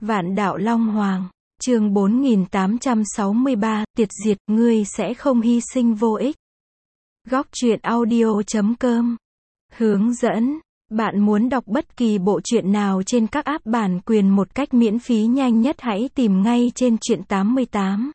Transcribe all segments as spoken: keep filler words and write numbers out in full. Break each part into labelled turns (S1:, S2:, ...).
S1: Vạn đạo Long Hoàng, chương bốn nghìn tám trăm sáu mươi ba, tiệt diệt, ngươi sẽ không hy sinh vô ích. Góc truyện audio chấm com. Hướng dẫn, bạn muốn đọc bất kỳ bộ truyện nào trên các app bản quyền một cách miễn phí nhanh nhất hãy tìm ngay trên truyện tám mươi tám.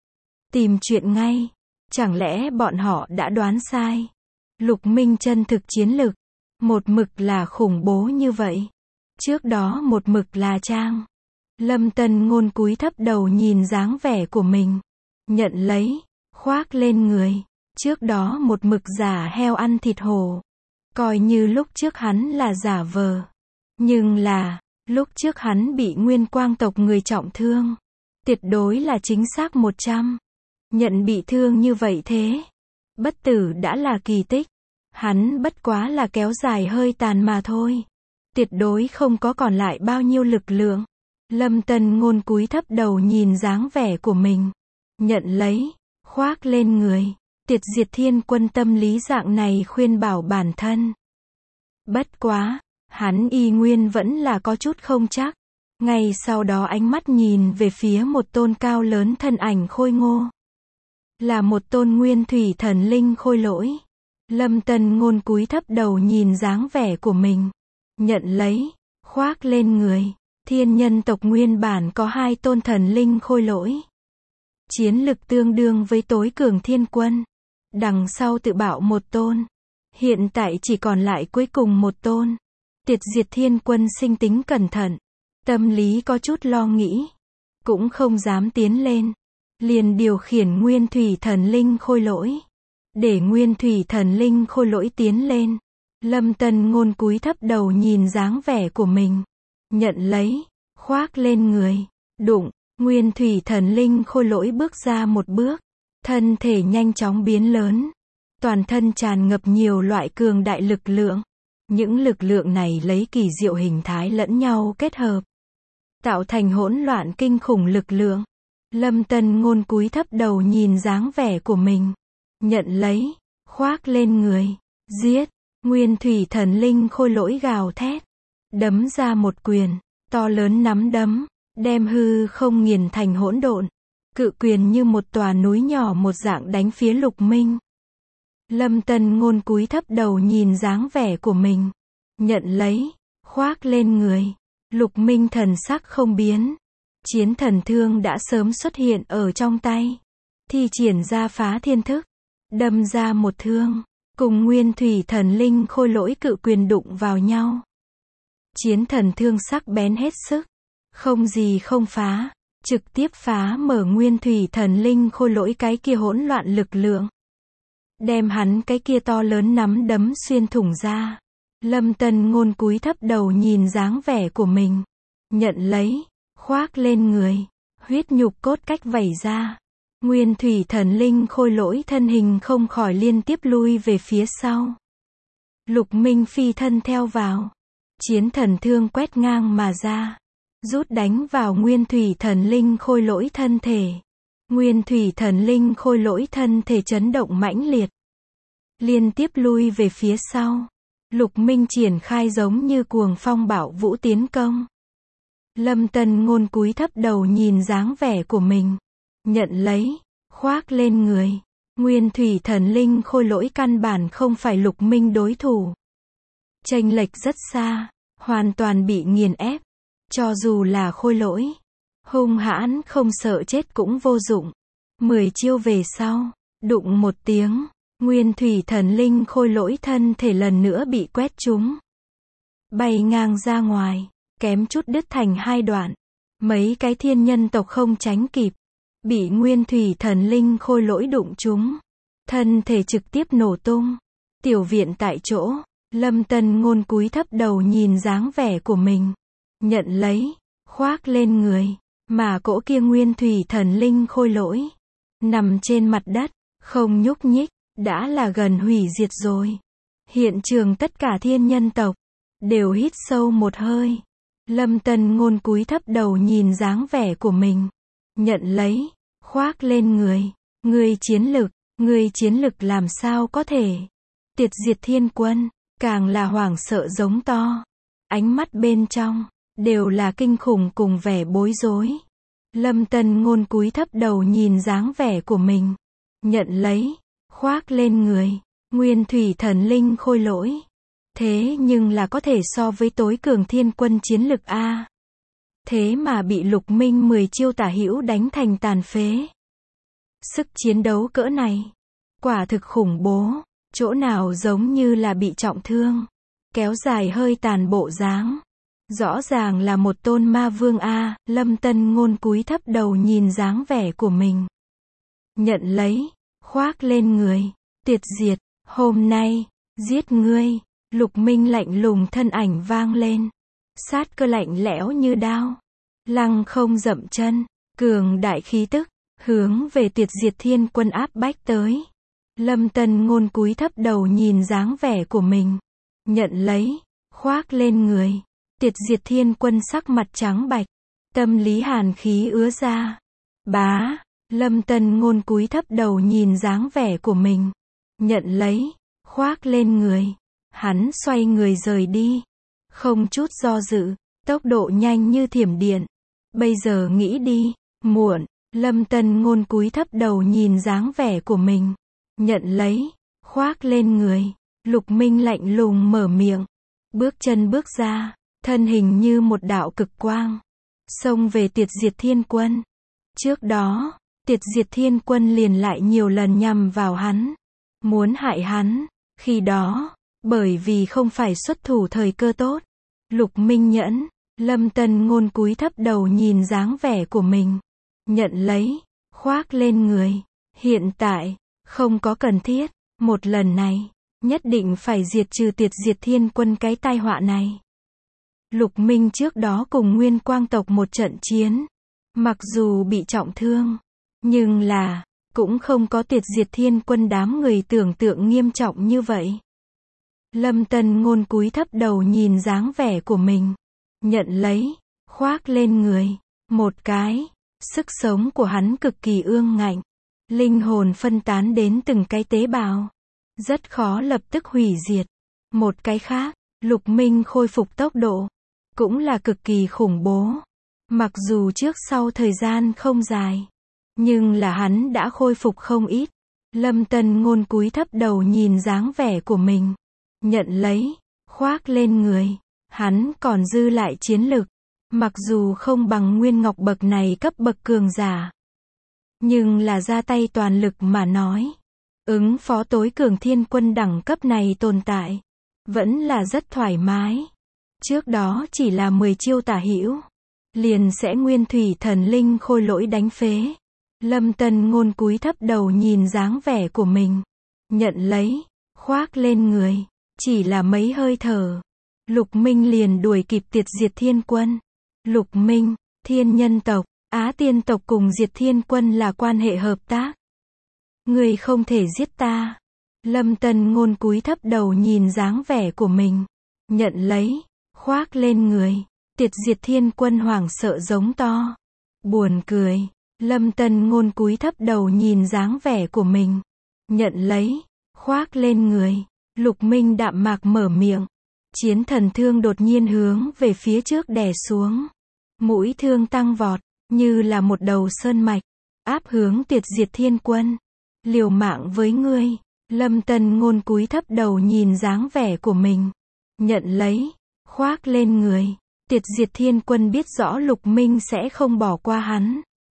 S1: Tìm truyện ngay. Chẳng lẽ bọn họ đã đoán sai? Lục Minh chân thực chiến lực, một mực là khủng bố như vậy. Trước đó một mực là trang. Lâm Tân Ngôn cúi thấp đầu nhìn dáng vẻ của mình. Nhận lấy, khoác lên người. Trước đó một mực giả heo ăn thịt hổ. Coi như lúc trước hắn là giả vờ. Nhưng là, lúc trước hắn bị Nguyên Quang tộc người trọng thương. Tuyệt đối là chính xác một trăm. Nhận bị thương như vậy thế. Bất tử đã là kỳ tích. Hắn bất quá là kéo dài hơi tàn mà thôi. Tuyệt đối không có còn lại bao nhiêu lực lượng. Lâm Tân Ngôn cúi thấp đầu nhìn dáng vẻ của mình. Nhận lấy, khoác lên người. Tiệt diệt thiên quân tâm lý dạng này khuyên bảo bản thân. Bất quá, hắn y nguyên vẫn là có chút không chắc. Ngay sau đó ánh mắt nhìn về phía một tôn cao lớn thân ảnh khôi ngô. Là một tôn nguyên thủy thần linh khôi lỗi. Lâm Tân Ngôn cúi thấp đầu nhìn dáng vẻ của mình. Nhận lấy, khoác lên người. Thiên nhân tộc nguyên bản có hai tôn thần linh khôi lỗi. Chiến lực tương đương với tối cường thiên quân. Đằng sau tự bạo một tôn. Hiện tại chỉ còn lại cuối cùng một tôn. Tiệt diệt thiên quân sinh tính cẩn thận. Tâm lý có chút lo nghĩ. Cũng không dám tiến lên. Liền điều khiển nguyên thủy thần linh khôi lỗi. Để nguyên thủy thần linh khôi lỗi tiến lên. Lâm Tân Ngôn cúi thấp đầu nhìn dáng vẻ của mình. Nhận lấy, khoác lên người. Đụng, nguyên thủy thần linh khôi lỗi bước ra một bước. Thân thể nhanh chóng biến lớn. Toàn thân tràn ngập nhiều loại cường đại lực lượng. Những lực lượng này lấy kỳ diệu hình thái lẫn nhau kết hợp. Tạo thành hỗn loạn kinh khủng lực lượng. Lâm Tân Ngôn cúi thấp đầu nhìn dáng vẻ của mình. Nhận lấy, khoác lên người. Giết, nguyên thủy thần linh khôi lỗi gào thét. Đấm ra một quyền, to lớn nắm đấm, đem hư không nghiền thành hỗn độn. Cự quyền như một tòa núi nhỏ một dạng đánh phía Lục Minh. Lâm Tân Ngôn cúi thấp đầu nhìn dáng vẻ của mình. Nhận lấy, khoác lên người. Lục Minh thần sắc không biến. Chiến thần thương đã sớm xuất hiện ở trong tay. Thi triển ra phá thiên thức. Đâm ra một thương. Cùng nguyên thủy thần linh khôi lỗi cự quyền đụng vào nhau. Chiến thần thương sắc bén hết sức. Không gì không phá. Trực tiếp phá mở nguyên thủy thần linh khôi lỗi cái kia hỗn loạn lực lượng. Đem hắn cái kia to lớn nắm đấm xuyên thủng ra. Lâm Tân Ngôn cúi thấp đầu nhìn dáng vẻ của mình. Nhận lấy, khoác lên người. Huyết nhục cốt cách vẩy ra. Nguyên thủy thần linh khôi lỗi thân hình không khỏi liên tiếp lui về phía sau. Lục Minh phi thân theo vào. Chiến thần thương quét ngang mà ra. Rút đánh vào nguyên thủy thần linh khôi lỗi thân thể. Nguyên thủy thần linh khôi lỗi thân thể chấn động mãnh liệt. Liên tiếp lui về phía sau. Lục Minh triển khai giống như cuồng phong bạo vũ tiến công. Lâm Tân Ngôn cúi thấp đầu nhìn dáng vẻ của mình. Nhận lấy, khoác lên người. Nguyên thủy thần linh khôi lỗi căn bản không phải Lục Minh đối thủ. Chênh lệch rất xa, hoàn toàn bị nghiền ép. Cho dù là khôi lỗi, hung hãn không sợ chết cũng vô dụng. Mười chiêu về sau, đụng một tiếng, nguyên thủy thần linh khôi lỗi thân thể lần nữa bị quét trúng. Bay ngang ra ngoài, kém chút đứt thành hai đoạn. Mấy cái thiên nhân tộc không tránh kịp. Bị nguyên thủy thần linh khôi lỗi đụng trúng. Thân thể trực tiếp nổ tung. Tiểu viện tại chỗ, Lâm Tân Ngôn cúi thấp đầu nhìn dáng vẻ của mình. Nhận lấy, khoác lên người. Mà cỗ kia nguyên thủy thần linh khôi lỗi. Nằm trên mặt đất, không nhúc nhích, đã là gần hủy diệt rồi. Hiện trường tất cả thiên nhân tộc, đều hít sâu một hơi. Lâm Tân Ngôn cúi thấp đầu nhìn dáng vẻ của mình. Nhận lấy, khoác lên người. Ngươi chiến lực, ngươi chiến lực làm sao có thể. Tiệt diệt thiên quân, càng là hoảng sợ giống to. Ánh mắt bên trong, đều là kinh khủng cùng vẻ bối rối. Lâm Tân Ngôn cúi thấp đầu nhìn dáng vẻ của mình, nhận lấy, khoác lên người, Nguyên Thủy Thần Linh Khôi Lỗi. Thế nhưng là có thể so với tối cường thiên quân chiến lực a. Thế mà bị Lục Minh mười chiêu tả hữu đánh thành tàn phế. Sức chiến đấu cỡ này, quả thực khủng bố, chỗ nào giống như là bị trọng thương, kéo dài hơi tàn bộ dáng. Rõ ràng là một tôn ma vương a. Lâm Tân Ngôn cúi thấp đầu nhìn dáng vẻ của mình, nhận lấy, khoác lên người, tuyệt diệt, hôm nay, giết ngươi. Lục Minh lạnh lùng thân ảnh vang lên, sát cơ lạnh lẽo như đao, lăng không dậm chân, cường đại khí tức, hướng về tuyệt diệt thiên quân áp bách tới. Lâm Tân Ngôn cúi thấp đầu nhìn dáng vẻ của mình, nhận lấy, khoác lên người, tuyệt diệt thiên quân sắc mặt trắng bạch, tâm lý hàn khí ứa ra. Bá, Lâm Tân Ngôn cúi thấp đầu nhìn dáng vẻ của mình, nhận lấy, khoác lên người. Hắn xoay người rời đi, không chút do dự, tốc độ nhanh như thiểm điện. Bây giờ nghĩ đi, muộn. Lâm Tân Ngôn cúi thấp đầu nhìn dáng vẻ của mình, nhận lấy, khoác lên người. Lục Minh lạnh lùng mở miệng, bước chân bước ra, thân hình như một đạo cực quang, xông về tuyệt diệt thiên quân. Trước đó, tuyệt diệt thiên quân liền lại nhiều lần nhằm vào hắn, muốn hại hắn. Khi đó, bởi vì không phải xuất thủ thời cơ tốt, Lục Minh nhẫn. Lâm Tân Ngôn cúi thấp đầu nhìn dáng vẻ của mình, nhận lấy, khoác lên người. Hiện tại, không có cần thiết, một lần này, nhất định phải diệt trừ tuyệt diệt thiên quân cái tai họa này. Lục Minh trước đó cùng Nguyên Quang tộc một trận chiến, mặc dù bị trọng thương, nhưng là, cũng không có tuyệt diệt thiên quân đám người tưởng tượng nghiêm trọng như vậy. Lâm Tân Ngôn cúi thấp đầu nhìn dáng vẻ của mình, nhận lấy, khoác lên người. Một cái, sức sống của hắn cực kỳ ương ngạnh, linh hồn phân tán đến từng cái tế bào, rất khó lập tức hủy diệt. Một cái khác, Lục Minh khôi phục tốc độ, cũng là cực kỳ khủng bố. Mặc dù trước sau thời gian không dài, nhưng là hắn đã khôi phục không ít. Lâm Tân Ngôn cúi thấp đầu nhìn dáng vẻ của mình, nhận lấy, khoác lên người. Hắn còn dư lại chiến lực, mặc dù không bằng Nguyên Ngọc bậc này cấp bậc cường giả, nhưng là ra tay toàn lực mà nói, ứng phó tối cường thiên quân đẳng cấp này tồn tại, vẫn là rất thoải mái. Trước đó chỉ là mười chiêu tả hữu, liền sẽ Nguyên Thủy Thần Linh Khôi Lỗi đánh phế. Lâm Tân Ngôn cúi thấp đầu nhìn dáng vẻ của mình, nhận lấy, khoác lên người. Chỉ là mấy hơi thở, Lục Minh liền đuổi kịp tuyệt diệt thiên quân. Lục Minh, thiên nhân tộc, Á Tiên tộc cùng diệt thiên quân là quan hệ hợp tác. Ngươi không thể giết ta. Lâm Tân Ngôn cúi thấp đầu nhìn dáng vẻ của mình, nhận lấy, khoác lên người. Tuyệt diệt thiên quân hoảng sợ giống to, buồn cười. Lâm Tân Ngôn cúi thấp đầu nhìn dáng vẻ của mình, nhận lấy, khoác lên người. Lục Minh đạm mạc mở miệng, chiến thần thương đột nhiên hướng về phía trước đè xuống. Mũi thương tăng vọt, như là một đầu sơn mạch, áp hướng tuyệt diệt thiên quân. Liều mạng với ngươi. Lâm Tân Ngôn cúi thấp đầu nhìn dáng vẻ của mình, nhận lấy, khoác lên người. Tuyệt diệt thiên quân biết rõ Lục Minh sẽ không bỏ qua hắn.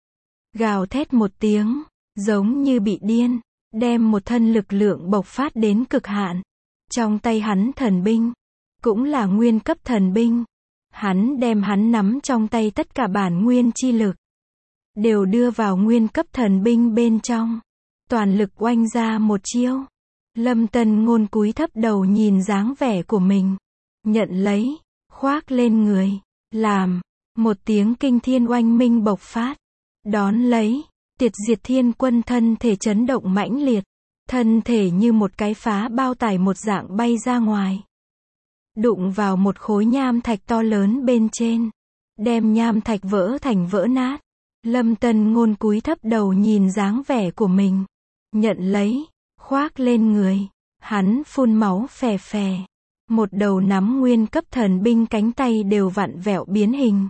S1: Gào thét một tiếng, giống như bị điên, đem một thân lực lượng bộc phát đến cực hạn. Trong tay hắn thần binh, cũng là nguyên cấp thần binh. Hắn đem hắn nắm trong tay tất cả bản nguyên chi lực, đều đưa vào nguyên cấp thần binh bên trong. Toàn lực oanh ra một chiêu. Lâm Tân Ngôn cúi thấp đầu nhìn dáng vẻ của mình, nhận lấy, khoác lên người. Làm, một tiếng kinh thiên oanh minh bộc phát. Đón lấy, tuyệt diệt thiên quân thân thể chấn động mãnh liệt. Thân thể như một cái phá bao tải một dạng bay ra ngoài. Đụng vào một khối nham thạch to lớn bên trên. Đem nham thạch vỡ thành vỡ nát. Lâm Tân Ngôn cúi thấp đầu nhìn dáng vẻ của mình, nhận lấy, khoác lên người. Hắn phun máu phè phè, Một đầu nắm nguyên cấp thần binh, cánh tay đều vặn vẹo biến hình.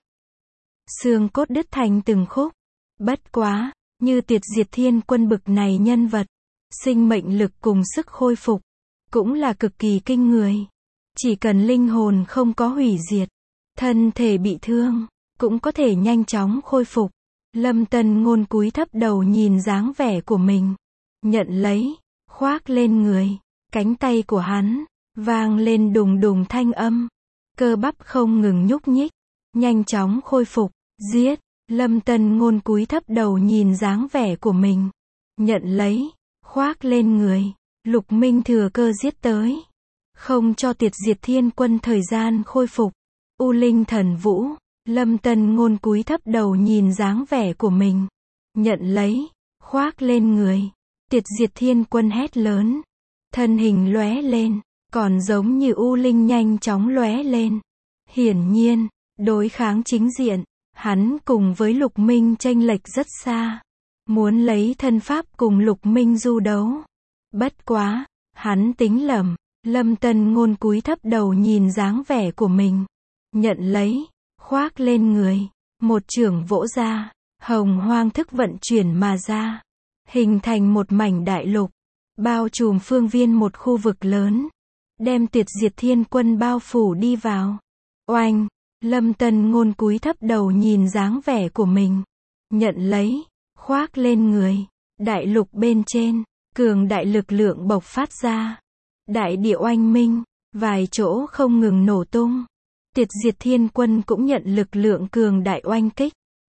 S1: Xương cốt đứt thành từng khúc. Bất quá, như Tiệt Diệt Thiên Quân bực này nhân vật, sinh mệnh lực cùng sức khôi phục cũng là cực kỳ kinh người. Chỉ cần linh hồn không có hủy diệt, thân thể bị thương cũng có thể nhanh chóng khôi phục. Lâm Tân Ngôn cúi thấp đầu nhìn dáng vẻ của mình, nhận lấy, khoác lên người. Cánh tay của hắn vang lên đùng đùng thanh âm, cơ bắp không ngừng nhúc nhích, nhanh chóng khôi phục. Giết! Lâm Tân Ngôn cúi thấp đầu nhìn dáng vẻ của mình, nhận lấy, khoác lên người. Lục Minh thừa cơ giết tới, không cho Tiệt Diệt Thiên Quân thời gian khôi phục. U Linh Thần Vũ. Lâm Tân Ngôn cúi thấp đầu nhìn dáng vẻ của mình, nhận lấy, khoác lên người. Tiệt Diệt Thiên Quân hét lớn, thân hình lóe lên, còn giống như u linh nhanh chóng lóe lên. Hiển nhiên, đối kháng chính diện, hắn cùng với Lục Minh chênh lệch rất xa, muốn lấy thân pháp cùng Lục Minh du đấu. Bất quá, hắn tính lầm. Lâm Tân Ngôn cúi thấp đầu nhìn dáng vẻ của mình, nhận lấy, khoác lên người. Một chưởng vỗ ra, hồng hoang thức vận chuyển mà ra, hình thành một mảnh đại lục, bao trùm phương viên một khu vực lớn, đem Tiệt Diệt Thiên Quân bao phủ đi vào. Oanh! Lâm Tân Ngôn cúi thấp đầu nhìn dáng vẻ của mình, nhận lấy, khoác lên người. Đại lục bên trên, cường đại lực lượng bộc phát ra, đại địa oanh minh, vài chỗ không ngừng nổ tung. Tiệt Diệt Thiên Quân cũng nhận lực lượng cường đại oanh kích,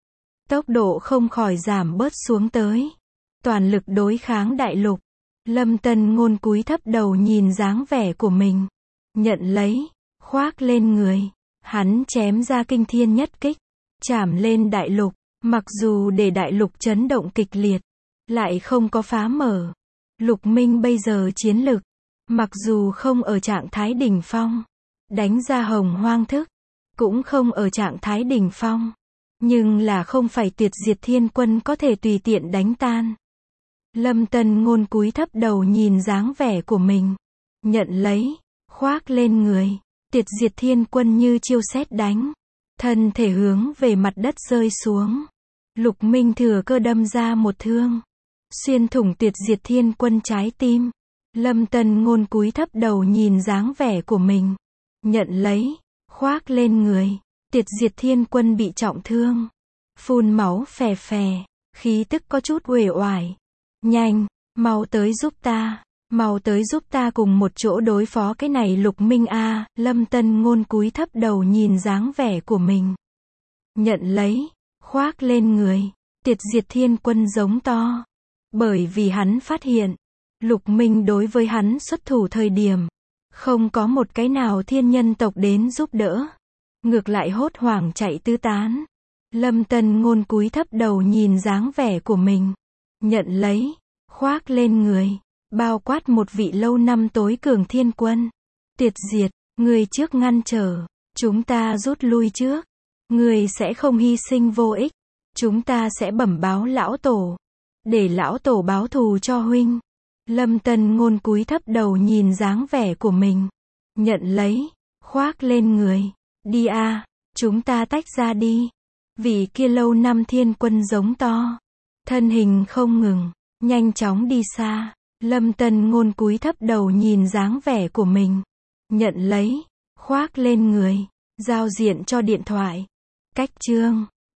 S1: tốc độ không khỏi giảm bớt xuống tới, toàn lực đối kháng đại lục. Lâm Tân Ngôn cúi thấp đầu nhìn dáng vẻ của mình, nhận lấy, khoác lên người. Hắn chém ra kinh thiên nhất kích, chảm lên đại lục, mặc dù để đại lục chấn động kịch liệt, lại không có phá mở. Lục Minh bây giờ chiến lực, mặc dù không ở trạng thái đỉnh phong, đánh ra hồng hoang thức, cũng không ở trạng thái đỉnh phong, nhưng là không phải Tiệt Diệt Thiên Quân có thể tùy tiện đánh tan. Lâm Tân Ngôn cúi thấp đầu nhìn dáng vẻ của mình, nhận lấy, khoác lên người. Tiệt Diệt Thiên Quân như chiêu sét đánh, thân thể hướng về mặt đất rơi xuống. Lục Minh thừa cơ đâm ra một thương, xuyên thủng Tiệt Diệt Thiên Quân trái tim. Lâm Tân Ngôn cúi thấp đầu nhìn dáng vẻ của mình, nhận lấy, khoác lên người. Tiệt Diệt Thiên Quân bị trọng thương, phun máu phè phè, khí tức có chút uể oải. Nhanh, mau tới giúp ta, mau tới giúp ta cùng một chỗ đối phó cái này Lục Minh a. Lâm Tân Ngôn cúi thấp đầu nhìn dáng vẻ của mình, nhận lấy, khoác lên người. Tiệt Diệt Thiên Quân giống to, bởi vì hắn phát hiện, Lục Minh đối với hắn xuất thủ thời điểm, không có một cái nào thiên nhân tộc đến giúp đỡ, ngược lại hốt hoảng chạy tứ tán. Lâm Tân Ngôn cúi thấp đầu nhìn dáng vẻ của mình, nhận lấy, khoác lên người, bao quát một vị lâu năm tối cường thiên quân. Tiệt Diệt, người trước ngăn trở, chúng ta rút lui trước. Người sẽ không hy sinh vô ích, chúng ta sẽ bẩm báo lão tổ, để lão tổ báo thù cho huynh. Lâm Tân Ngôn cúi thấp đầu nhìn dáng vẻ của mình, nhận lấy, khoác lên người. Đi a, chúng ta tách ra đi. Vị kia lâu năm thiên quân giống to, thân hình không ngừng, nhanh chóng đi xa. Lâm Tân Ngôn cúi thấp đầu nhìn dáng vẻ của mình, nhận lấy, khoác lên người. Giao diện cho điện thoại. Cách chương